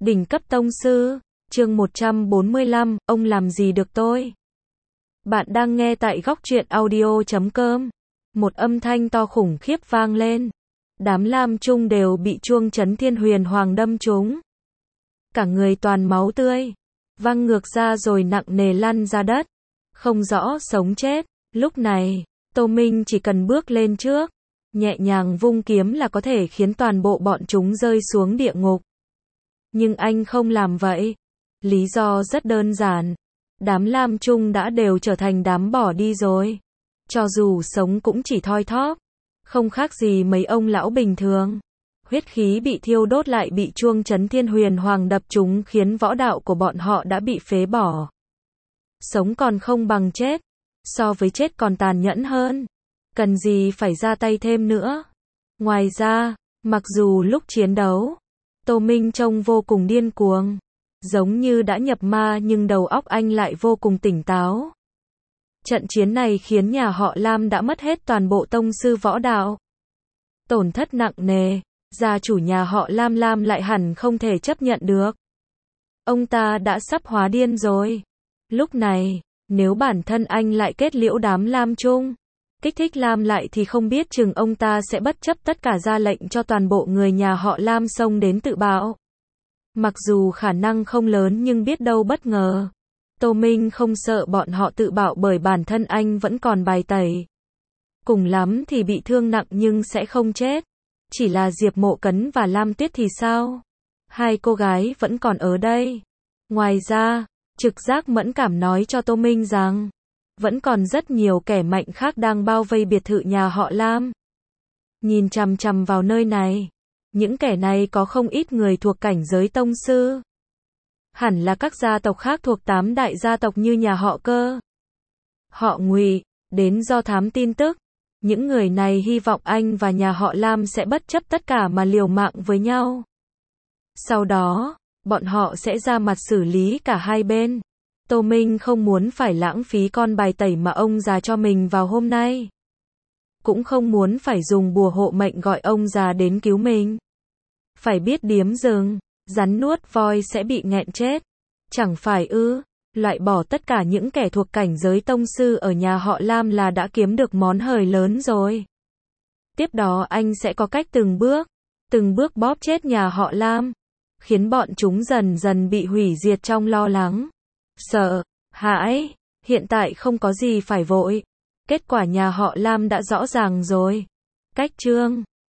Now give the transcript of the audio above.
Đỉnh cấp tông sư, chương 145, ông làm gì được tôi? Bạn đang nghe tại góc truyện audio.com. Một âm thanh to khủng khiếp vang lên. Đám lam trung đều bị chuông chấn thiên huyền hoàng đâm trúng. Cả người toàn máu tươi, văng ngược ra rồi nặng nề lăn ra đất. Không rõ sống chết. Lúc này, Tô Minh chỉ cần bước lên trước, nhẹ nhàng vung kiếm là có thể khiến toàn bộ bọn chúng rơi xuống địa ngục. Nhưng anh không làm vậy. Lý do rất đơn giản. Đám lam trung đã đều trở thành đám bỏ đi rồi. Cho dù sống cũng chỉ thoi thóp. Không khác gì mấy ông lão bình thường. Huyết khí bị thiêu đốt lại bị chuông chấn thiên huyền hoàng đập trúng khiến võ đạo của bọn họ đã bị phế bỏ. Sống còn không bằng chết. So với chết còn tàn nhẫn hơn. Cần gì phải ra tay thêm nữa. Ngoài ra, mặc dù lúc chiến đấu, Tô Minh trông vô cùng điên cuồng, giống như đã nhập ma nhưng đầu óc anh lại vô cùng tỉnh táo. Trận chiến này khiến nhà họ Lam đã mất hết toàn bộ tông sư võ đạo. Tổn thất nặng nề, gia chủ nhà họ Lam lại hẳn không thể chấp nhận được. Ông ta đã sắp hóa điên rồi. Lúc này, nếu bản thân anh lại kết liễu đám Lam chung, kích thích Lam lại thì không biết chừng ông ta sẽ bất chấp tất cả ra lệnh cho toàn bộ người nhà họ Lam xông đến tự bạo. Mặc dù khả năng không lớn nhưng biết đâu bất ngờ. Tô Minh không sợ bọn họ tự bạo bởi bản thân anh vẫn còn bài tẩy. Cùng lắm thì bị thương nặng nhưng sẽ không chết. Chỉ là Diệp Mộ Cấn và Lam Tuyết thì sao? Hai cô gái vẫn còn ở đây. Ngoài ra, trực giác mẫn cảm nói cho Tô Minh rằng vẫn còn rất nhiều kẻ mạnh khác đang bao vây biệt thự nhà họ Lam. Nhìn chằm chằm vào nơi này, những kẻ này có không ít người thuộc cảnh giới tông sư. Hẳn là các gia tộc khác thuộc 8 đại gia tộc như nhà họ Cơ, họ Ngụy, đến do thám tin tức. Những người này hy vọng anh và nhà họ Lam sẽ bất chấp tất cả mà liều mạng với nhau. Sau đó, bọn họ sẽ ra mặt xử lý cả hai bên. Tô Minh không muốn phải lãng phí con bài tẩy mà ông già cho mình vào hôm nay. Cũng không muốn phải dùng bùa hộ mệnh gọi ông già đến cứu mình. Phải biết điếm rừng, rắn nuốt voi sẽ bị nghẹn chết. Chẳng phải ư, loại bỏ tất cả những kẻ thuộc cảnh giới tông sư ở nhà họ Lam là đã kiếm được món hời lớn rồi. Tiếp đó anh sẽ có cách từng bước bóp chết nhà họ Lam, khiến bọn chúng dần dần bị hủy diệt trong lo lắng, sợ hãi. Hiện tại không có gì phải vội. Kết quả nhà họ Lam đã rõ ràng rồi. Cách chương